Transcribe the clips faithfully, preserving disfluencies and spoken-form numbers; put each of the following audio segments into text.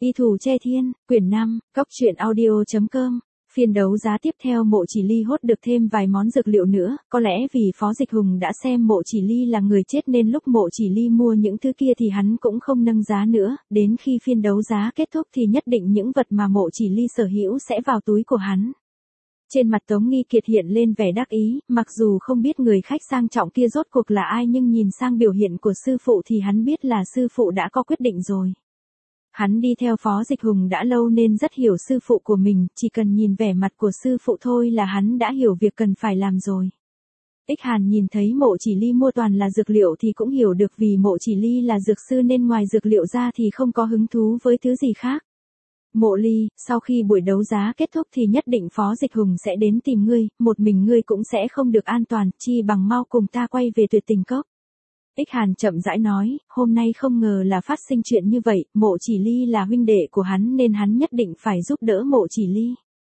Y Thủ Che Thiên, quyển năm, cóc truyện audio chấm com. Phiên đấu giá tiếp theo Mộ Chỉ Ly hốt được thêm vài món dược liệu nữa, có lẽ vì Phó Dịch Hùng đã xem Mộ Chỉ Ly là người chết nên lúc Mộ Chỉ Ly mua những thứ kia thì hắn cũng không nâng giá nữa, đến khi phiên đấu giá kết thúc thì nhất định những vật mà Mộ Chỉ Ly sở hữu sẽ vào túi của hắn. Trên mặt Tống Nghi Kiệt hiện lên vẻ đắc ý, mặc dù không biết người khách sang trọng kia rốt cuộc là ai nhưng nhìn sang biểu hiện của sư phụ thì hắn biết là sư phụ đã có quyết định rồi. Hắn đi theo Phó Dịch Hùng đã lâu nên rất hiểu sư phụ của mình, chỉ cần nhìn vẻ mặt của sư phụ thôi là hắn đã hiểu việc cần phải làm rồi. Ích Hàn nhìn thấy Mộ Chỉ Ly mua toàn là dược liệu thì cũng hiểu được vì Mộ Chỉ Ly là dược sư nên ngoài dược liệu ra thì không có hứng thú với thứ gì khác. Mộ Ly, sau khi buổi đấu giá kết thúc thì nhất định Phó Dịch Hùng sẽ đến tìm ngươi, một mình ngươi cũng sẽ không được an toàn, chi bằng mau cùng ta quay về Tuyệt Tình Cốc. Ích Hàn chậm rãi nói, hôm nay không ngờ là phát sinh chuyện như vậy, Mộ Chỉ Ly là huynh đệ của hắn nên hắn nhất định phải giúp đỡ Mộ Chỉ Ly.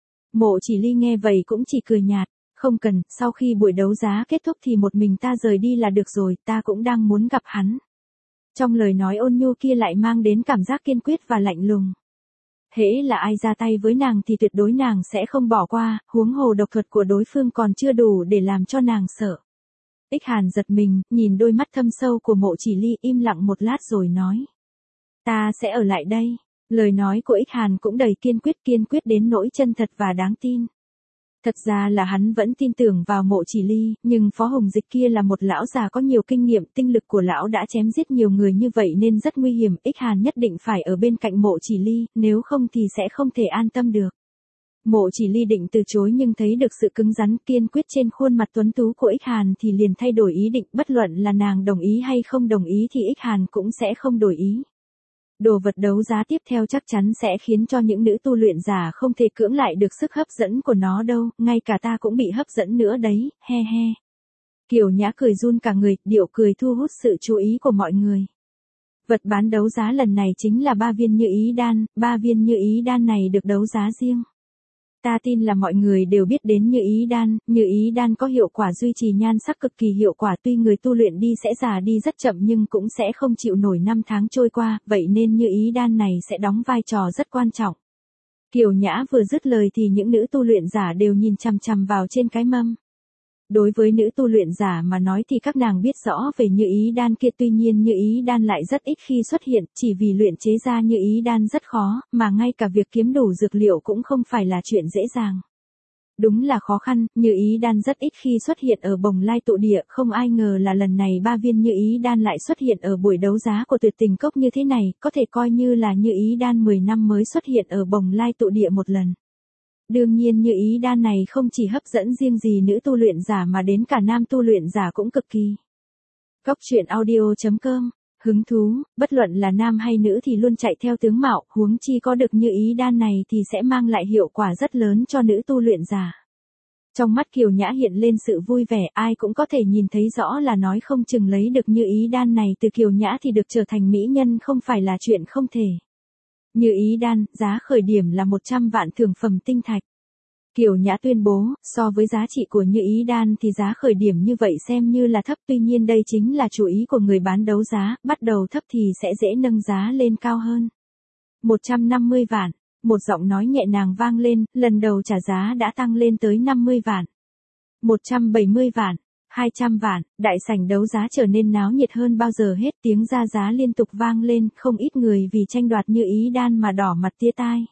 Mộ Chỉ Ly nghe vậy cũng chỉ cười nhạt, không cần, sau khi buổi đấu giá kết thúc thì một mình ta rời đi là được rồi, ta cũng đang muốn gặp hắn. Trong lời nói ôn nhu kia lại mang đến cảm giác kiên quyết và lạnh lùng. Hễ là ai ra tay với nàng thì tuyệt đối nàng sẽ không bỏ qua, huống hồ độc thuật của đối phương còn chưa đủ để làm cho nàng sợ. Ích Hàn giật mình, nhìn đôi mắt thâm sâu của Mộ Chỉ Ly im lặng một lát rồi nói. Ta sẽ ở lại đây. Lời nói của Ích Hàn cũng đầy kiên quyết kiên quyết đến nỗi chân thật và đáng tin. Thật ra là hắn vẫn tin tưởng vào Mộ Chỉ Ly, nhưng Phó Hồng Dịch kia là một lão già có nhiều kinh nghiệm, tinh lực của lão đã chém giết nhiều người như vậy nên rất nguy hiểm, Ích Hàn nhất định phải ở bên cạnh Mộ Chỉ Ly, nếu không thì sẽ không thể an tâm được. Mộ Chỉ Ly định từ chối nhưng thấy được sự cứng rắn kiên quyết trên khuôn mặt tuấn tú của Ích Hàn thì liền thay đổi ý định, bất luận là nàng đồng ý hay không đồng ý thì Ích Hàn cũng sẽ không đổi ý. Đồ vật đấu giá tiếp theo chắc chắn sẽ khiến cho những nữ tu luyện giả không thể cưỡng lại được sức hấp dẫn của nó đâu, ngay cả ta cũng bị hấp dẫn nữa đấy, he he. Kiều Nhã cười run cả người, điệu cười thu hút sự chú ý của mọi người. Vật bán đấu giá lần này chính là ba viên như ý đan, ba viên như ý đan này được đấu giá riêng. Ta tin là mọi người đều biết đến như ý đan, như ý đan có hiệu quả duy trì nhan sắc cực kỳ hiệu quả, tuy người tu luyện đi sẽ già đi rất chậm nhưng cũng sẽ không chịu nổi năm tháng trôi qua, vậy nên như ý đan này sẽ đóng vai trò rất quan trọng. Kiều Nhã vừa dứt lời thì những nữ tu luyện giả đều nhìn chằm chằm vào trên cái mâm. Đối với nữ tu luyện giả mà nói thì các nàng biết rõ về như ý đan kia, tuy nhiên như ý đan lại rất ít khi xuất hiện, chỉ vì luyện chế ra như ý đan rất khó, mà ngay cả việc kiếm đủ dược liệu cũng không phải là chuyện dễ dàng. Đúng là khó khăn, như ý đan rất ít khi xuất hiện ở Bồng Lai tụ địa, không ai ngờ là lần này ba viên như ý đan lại xuất hiện ở buổi đấu giá của Tuyệt Tình Cốc như thế này, có thể coi như là như ý đan mười năm mới xuất hiện ở Bồng Lai tụ địa một lần. Đương nhiên như ý đan này không chỉ hấp dẫn riêng gì nữ tu luyện giả mà đến cả nam tu luyện giả cũng cực kỳ. Cóc truyện audio chấm com, hứng thú, bất luận là nam hay nữ thì luôn chạy theo tướng mạo, huống chi có được như ý đan này thì sẽ mang lại hiệu quả rất lớn cho nữ tu luyện giả. Trong mắt Kiều Nhã hiện lên sự vui vẻ, ai cũng có thể nhìn thấy rõ là nói không chừng lấy được như ý đan này từ Kiều Nhã thì được trở thành mỹ nhân không phải là chuyện không thể. Như ý đan, giá khởi điểm là một trăm vạn thượng phẩm tinh thạch. Kiều Nhã tuyên bố, so với giá trị của như ý đan thì giá khởi điểm như vậy xem như là thấp, tuy nhiên đây chính là chủ ý của người bán đấu giá, bắt đầu thấp thì sẽ dễ nâng giá lên cao hơn. một trăm năm mươi vạn, một giọng nói nhẹ nhàng vang lên, lần đầu trả giá đã tăng lên tới năm mươi vạn. một trăm bảy mươi vạn, hai trăm vạn, đại sảnh đấu giá trở nên náo nhiệt hơn bao giờ hết, tiếng ra giá liên tục vang lên, không ít người vì tranh đoạt như ý đan mà đỏ mặt tía tai.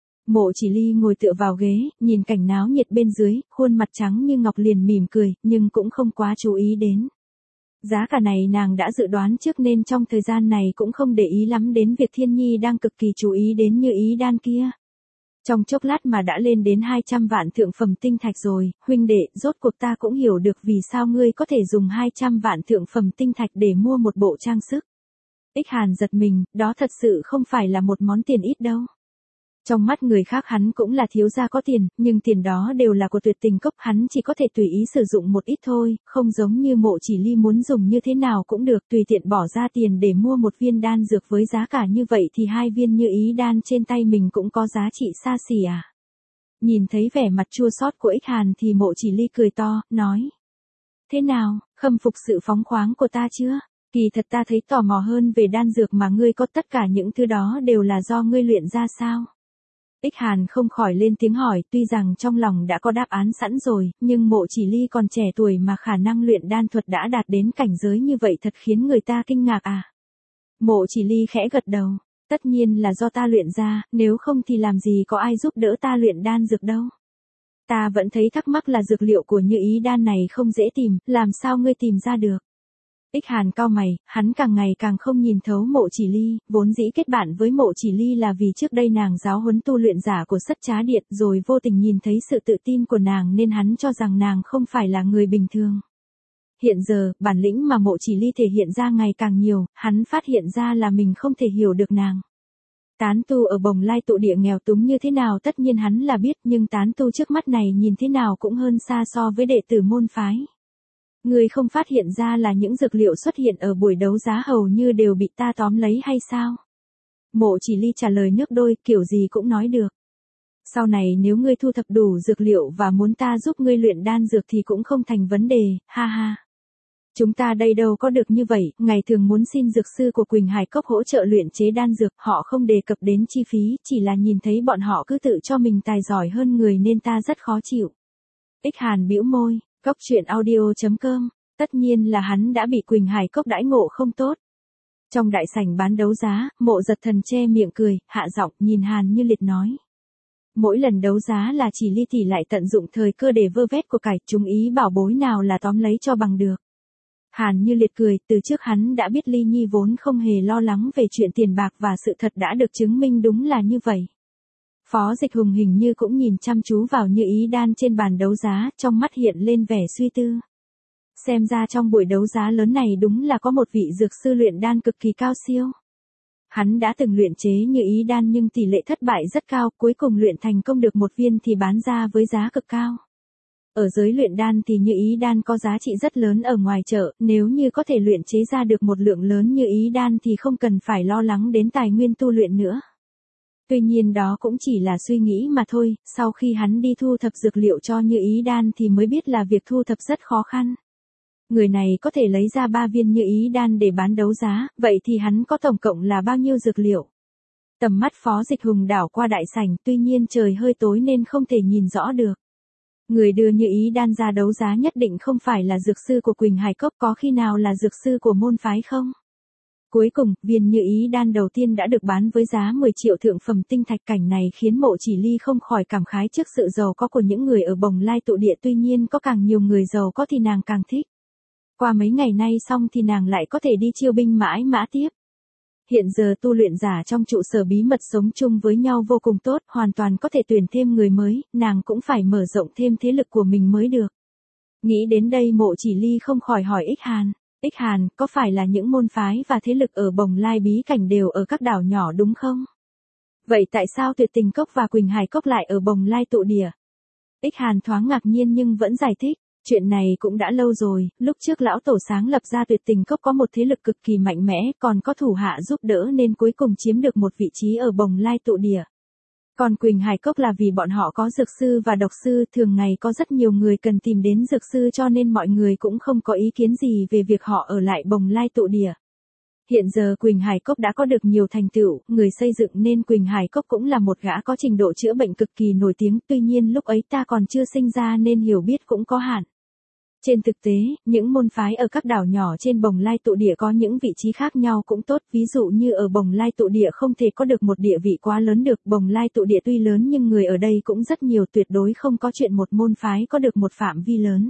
Mộ Chỉ Ly ngồi tựa vào ghế, nhìn cảnh náo nhiệt bên dưới, khuôn mặt trắng như ngọc liền mỉm cười, nhưng cũng không quá chú ý đến. Giá cả này nàng đã dự đoán trước nên trong thời gian này cũng không để ý lắm đến việc Thiên Nhi đang cực kỳ chú ý đến như ý đan kia. Trong chốc lát mà đã lên đến hai trăm vạn thượng phẩm tinh thạch rồi, huynh đệ, rốt cuộc ta cũng hiểu được vì sao ngươi có thể dùng hai trăm vạn thượng phẩm tinh thạch để mua một bộ trang sức. Ích Hàn giật mình, đó thật sự không phải là một món tiền ít đâu. Trong mắt người khác hắn cũng là thiếu gia có tiền, nhưng tiền đó đều là của Tuyệt Tình Cốc, hắn chỉ có thể tùy ý sử dụng một ít thôi, không giống như Mộ Chỉ Ly muốn dùng như thế nào cũng được, tùy tiện bỏ ra tiền để mua một viên đan dược với giá cả như vậy thì hai viên như ý đan trên tay mình cũng có giá trị xa xỉ à. Nhìn thấy vẻ mặt chua xót của Ích Hàn thì Mộ Chỉ Ly cười to, nói. Thế nào, khâm phục sự phóng khoáng của ta chưa? Kỳ thật ta thấy tò mò hơn về đan dược mà ngươi có, tất cả những thứ đó đều là do ngươi luyện ra sao? Ích Hàn không khỏi lên tiếng hỏi, tuy rằng trong lòng đã có đáp án sẵn rồi, nhưng Mộ Chỉ Ly còn trẻ tuổi mà khả năng luyện đan thuật đã đạt đến cảnh giới như vậy thật khiến người ta kinh ngạc à. Mộ Chỉ Ly khẽ gật đầu, tất nhiên là do ta luyện ra, nếu không thì làm gì có ai giúp đỡ ta luyện đan dược đâu. Ta vẫn thấy thắc mắc là dược liệu của Như Ý đan này không dễ tìm, làm sao ngươi tìm ra được? Ích Hàn cau mày, hắn càng ngày càng không nhìn thấu Mộ Chỉ Ly, vốn dĩ kết bạn với Mộ Chỉ Ly là vì trước đây nàng giáo huấn tu luyện giả của Sất Trá Điện, rồi vô tình nhìn thấy sự tự tin của nàng nên hắn cho rằng nàng không phải là người bình thường. Hiện giờ, bản lĩnh mà Mộ Chỉ Ly thể hiện ra ngày càng nhiều, hắn phát hiện ra là mình không thể hiểu được nàng. Tán tu ở Bồng Lai tụ địa nghèo túng như thế nào tất nhiên hắn là biết, nhưng tán tu trước mắt này nhìn thế nào cũng hơn xa so với đệ tử môn phái. Ngươi không phát hiện ra là những dược liệu xuất hiện ở buổi đấu giá hầu như đều bị ta tóm lấy hay sao? Mộ Chỉ Ly trả lời nước đôi, kiểu gì cũng nói được. Sau này nếu ngươi thu thập đủ dược liệu và muốn ta giúp ngươi luyện đan dược thì cũng không thành vấn đề, ha ha. Chúng ta đây đâu có được như vậy, ngày thường muốn xin dược sư của Quỳnh Hải Cốc hỗ trợ luyện chế đan dược, họ không đề cập đến chi phí, chỉ là nhìn thấy bọn họ cứ tự cho mình tài giỏi hơn người nên ta rất khó chịu. Ích Hàn bĩu môi, Cốc truyện audio chấm com, tất nhiên là hắn đã bị Quỳnh Hải Cốc đãi ngộ không tốt. Trong đại sảnh bán đấu giá, Mộ Giật Thần che miệng cười, hạ giọng nhìn Hàn Như Liệt nói. Mỗi lần đấu giá là chỉ Ly tỷ lại tận dụng thời cơ để vơ vét của cải, chúng ý bảo bối nào là tóm lấy cho bằng được. Hàn Như Liệt cười, từ trước hắn đã biết Ly Nhi vốn không hề lo lắng về chuyện tiền bạc và sự thật đã được chứng minh đúng là như vậy. Phó Dịch Hùng hình như cũng nhìn chăm chú vào Như Ý đan trên bàn đấu giá, trong mắt hiện lên vẻ suy tư. Xem ra trong buổi đấu giá lớn này đúng là có một vị dược sư luyện đan cực kỳ cao siêu. Hắn đã từng luyện chế Như Ý đan nhưng tỷ lệ thất bại rất cao, cuối cùng luyện thành công được một viên thì bán ra với giá cực cao. Ở giới luyện đan thì Như Ý đan có giá trị rất lớn ở ngoài chợ, nếu như có thể luyện chế ra được một lượng lớn Như Ý đan thì không cần phải lo lắng đến tài nguyên tu luyện nữa. Tuy nhiên đó cũng chỉ là suy nghĩ mà thôi, sau khi hắn đi thu thập dược liệu cho Như Ý đan thì mới biết là việc thu thập rất khó khăn. Người này có thể lấy ra ba viên Như Ý đan để bán đấu giá, vậy thì hắn có tổng cộng là bao nhiêu dược liệu? Tầm mắt Phó Dịch Hùng đảo qua đại sảnh, tuy nhiên trời hơi tối nên không thể nhìn rõ được. Người đưa Như Ý đan ra đấu giá nhất định không phải là dược sư của Quỳnh Hải Cốc, có khi nào là dược sư của môn phái không? Cuối cùng, viên Như Ý đan đầu tiên đã được bán với giá mười triệu thượng phẩm tinh thạch, cảnh này khiến Mộ Chỉ Ly không khỏi cảm khái trước sự giàu có của những người ở Bồng Lai tụ địa, tuy nhiên có càng nhiều người giàu có thì nàng càng thích. Qua mấy ngày nay xong thì nàng lại có thể đi chiêu binh mãi mã tiếp. Hiện giờ tu luyện giả trong trụ sở bí mật sống chung với nhau vô cùng tốt, hoàn toàn có thể tuyển thêm người mới, nàng cũng phải mở rộng thêm thế lực của mình mới được. Nghĩ đến đây Mộ Chỉ Ly không khỏi hỏi Ích Hàn, Ích Hàn, có phải là những môn phái và thế lực ở Bồng Lai bí cảnh đều ở các đảo nhỏ đúng không? Vậy tại sao Tuyệt Tình Cốc và Quỳnh Hải Cốc lại ở Bồng Lai tụ địa? Ích Hàn thoáng ngạc nhiên nhưng vẫn giải thích. Chuyện này cũng đã lâu rồi, lúc trước lão tổ sáng lập ra Tuyệt Tình Cốc có một thế lực cực kỳ mạnh mẽ, còn có thủ hạ giúp đỡ nên cuối cùng chiếm được một vị trí ở Bồng Lai tụ địa. Còn Quỳnh Hải Cốc là vì bọn họ có dược sư và độc sư, thường ngày có rất nhiều người cần tìm đến dược sư cho nên mọi người cũng không có ý kiến gì về việc họ ở lại Bồng Lai tụ địa. Hiện giờ Quỳnh Hải Cốc đã có được nhiều thành tựu, người xây dựng nên Quỳnh Hải Cốc cũng là một gã có trình độ chữa bệnh cực kỳ nổi tiếng, tuy nhiên lúc ấy ta còn chưa sinh ra nên hiểu biết cũng có hạn. Trên thực tế, những môn phái ở các đảo nhỏ trên Bồng Lai tụ địa có những vị trí khác nhau cũng tốt, ví dụ như ở Bồng Lai tụ địa không thể có được một địa vị quá lớn được, Bồng Lai tụ địa tuy lớn nhưng người ở đây cũng rất nhiều, tuyệt đối không có chuyện một môn phái có được một phạm vi lớn.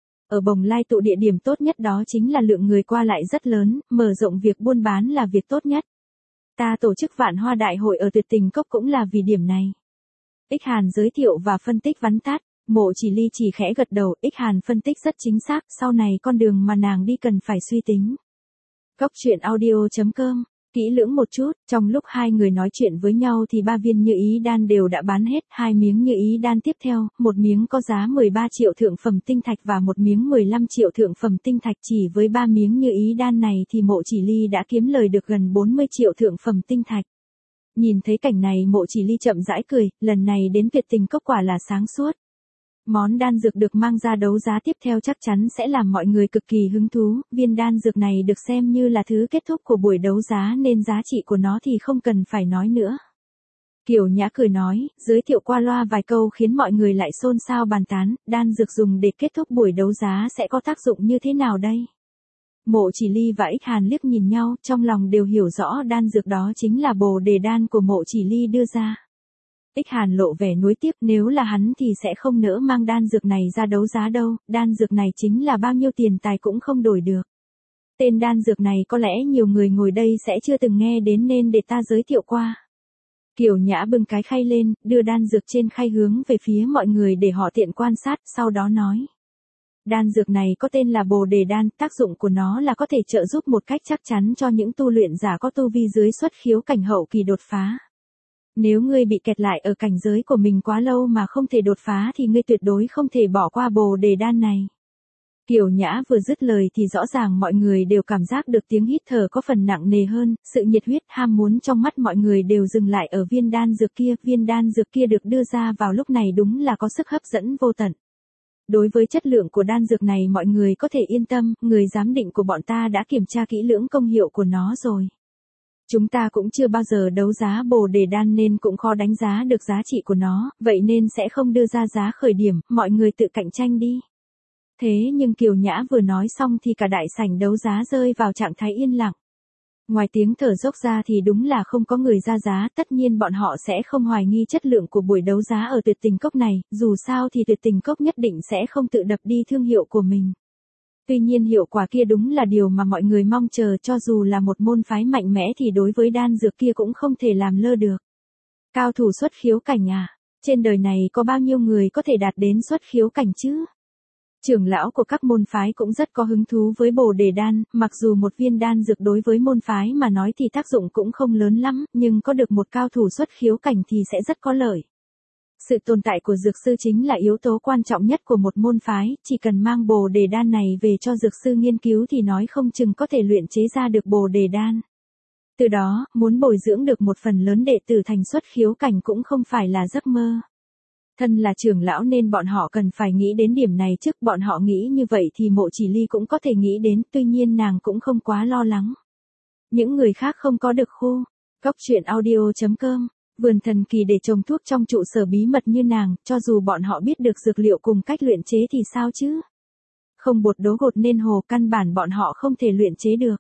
Ở Bồng Lai tụ địa điểm tốt nhất đó chính là lượng người qua lại rất lớn, mở rộng việc buôn bán là việc tốt nhất. Ta tổ chức Vạn Hoa Đại hội ở Tuyệt Tình Cốc cũng là vì điểm này. Ích Hàn giới thiệu và phân tích vắn tắt. Mộ Chỉ Ly chỉ khẽ gật đầu, Ích Hàn phân tích rất chính xác, sau này con đường mà nàng đi cần phải suy tính. Cốc truyện audio chấm com, kỹ lưỡng một chút, trong lúc hai người nói chuyện với nhau thì ba viên Như Ý đan đều đã bán hết, hai miếng Như Ý đan tiếp theo, một miếng có giá mười ba triệu thượng phẩm tinh thạch và một miếng mười lăm triệu thượng phẩm tinh thạch, chỉ với ba miếng Như Ý đan này thì Mộ Chỉ Ly đã kiếm lời được gần bốn mươi triệu thượng phẩm tinh thạch. Nhìn thấy cảnh này Mộ Chỉ Ly chậm rãi cười, lần này đến Tuyệt Tình Cốc quả là sáng suốt. Món đan dược được mang ra đấu giá tiếp theo chắc chắn sẽ làm mọi người cực kỳ hứng thú, viên đan dược này được xem như là thứ kết thúc của buổi đấu giá nên giá trị của nó thì không cần phải nói nữa. Kiều Nhã cười nói, giới thiệu qua loa vài câu khiến mọi người lại xôn xao bàn tán, đan dược dùng để kết thúc buổi đấu giá sẽ có tác dụng như thế nào đây? Mộ Chỉ Ly và Ích Hàn liếc nhìn nhau, trong lòng đều hiểu rõ đan dược đó chính là bồ đề đan của Mộ Chỉ Ly đưa ra. Ích Hàn lộ vẻ nuối tiếc, nếu là hắn thì sẽ không nỡ mang đan dược này ra đấu giá đâu, đan dược này chính là bao nhiêu tiền tài cũng không đổi được. Tên đan dược này có lẽ nhiều người ngồi đây sẽ chưa từng nghe đến nên để ta giới thiệu qua. Kiều Nhã bưng cái khay lên, đưa đan dược trên khay hướng về phía mọi người để họ tiện quan sát, sau đó nói. Đan dược này có tên là bồ đề đan, tác dụng của nó là có thể trợ giúp một cách chắc chắn cho những tu luyện giả có tu vi dưới xuất khiếu cảnh hậu kỳ đột phá. Nếu ngươi bị kẹt lại ở cảnh giới của mình quá lâu mà không thể đột phá thì ngươi tuyệt đối không thể bỏ qua bồ đề đan này. Kiều Nhã vừa dứt lời thì rõ ràng mọi người đều cảm giác được tiếng hít thở có phần nặng nề hơn, sự nhiệt huyết ham muốn trong mắt mọi người đều dừng lại ở viên đan dược kia, viên đan dược kia được đưa ra vào lúc này đúng là có sức hấp dẫn vô tận. Đối với chất lượng của đan dược này mọi người có thể yên tâm, người giám định của bọn ta đã kiểm tra kỹ lưỡng công hiệu của nó rồi. Chúng ta cũng chưa bao giờ đấu giá bồ đề đan nên cũng khó đánh giá được giá trị của nó, vậy nên sẽ không đưa ra giá khởi điểm, mọi người tự cạnh tranh đi. Thế nhưng Kiều Nhã vừa nói xong thì cả đại sảnh đấu giá rơi vào trạng thái yên lặng. Ngoài tiếng thở dốc ra thì đúng là không có người ra giá, tất nhiên bọn họ sẽ không hoài nghi chất lượng của buổi đấu giá ở Tuyệt Tình Cốc này, dù sao thì Tuyệt Tình Cốc nhất định sẽ không tự đập đi thương hiệu của mình. Tuy nhiên hiệu quả kia đúng là điều mà mọi người mong chờ, cho dù là một môn phái mạnh mẽ thì đối với đan dược kia cũng không thể làm lơ được. Cao thủ xuất khiếu cảnh à? Trên đời này có bao nhiêu người có thể đạt đến xuất khiếu cảnh chứ? Trưởng lão của các môn phái cũng rất có hứng thú với bồ đề đan, mặc dù một viên đan dược đối với môn phái mà nói thì tác dụng cũng không lớn lắm, nhưng có được một cao thủ xuất khiếu cảnh thì sẽ rất có lợi. Sự tồn tại của dược sư chính là yếu tố quan trọng nhất của một môn phái, chỉ cần mang bồ đề đan này về cho dược sư nghiên cứu thì nói không chừng có thể luyện chế ra được bồ đề đan. Từ đó, muốn bồi dưỡng được một phần lớn đệ tử thành xuất khiếu cảnh cũng không phải là giấc mơ. Thân là trưởng lão nên bọn họ cần phải nghĩ đến điểm này trước, bọn họ nghĩ như vậy thì Mộ Chỉ Ly cũng có thể nghĩ đến, tuy nhiên nàng cũng không quá lo lắng. Những người khác không có được khu. Góc truyện audio chấm com, vườn thần kỳ để trồng thuốc trong trụ sở bí mật như nàng, cho dù bọn họ biết được dược liệu cùng cách luyện chế thì sao chứ? Không bột đố gột nên hồ, căn bản bọn họ không thể luyện chế được.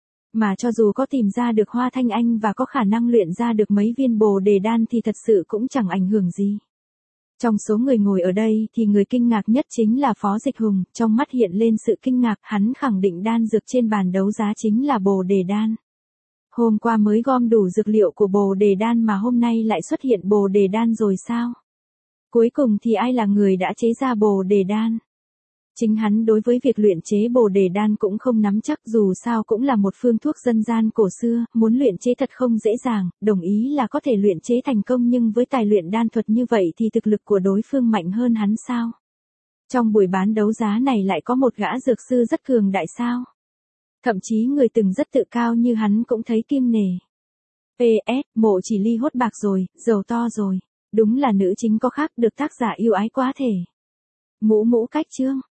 Mà cho dù có tìm ra được Hoa Thanh Anh và có khả năng luyện ra được mấy viên bồ đề đan thì thật sự cũng chẳng ảnh hưởng gì. Trong số người ngồi ở đây thì người kinh ngạc nhất chính là Phó Dịch Hùng, trong mắt hiện lên sự kinh ngạc, hắn khẳng định đan dược trên bàn đấu giá chính là bồ đề đan. Hôm qua mới gom đủ dược liệu của bồ đề đan mà hôm nay lại xuất hiện bồ đề đan rồi sao? Cuối cùng thì ai là người đã chế ra bồ đề đan? Chính hắn đối với việc luyện chế bồ đề đan cũng không nắm chắc, dù sao cũng là một phương thuốc dân gian cổ xưa, muốn luyện chế thật không dễ dàng, đồng ý là có thể luyện chế thành công nhưng với tài luyện đan thuật như vậy thì thực lực của đối phương mạnh hơn hắn sao? Trong buổi bán đấu giá này lại có một gã dược sư rất cường đại sao? Thậm chí người từng rất tự cao như hắn cũng thấy kiêng nể. pê ét, Mộ Chỉ Ly hốt bạc rồi, giàu to rồi. Đúng là nữ chính có khác, được tác giả yêu ái quá thể. Mũ mũ cách chương.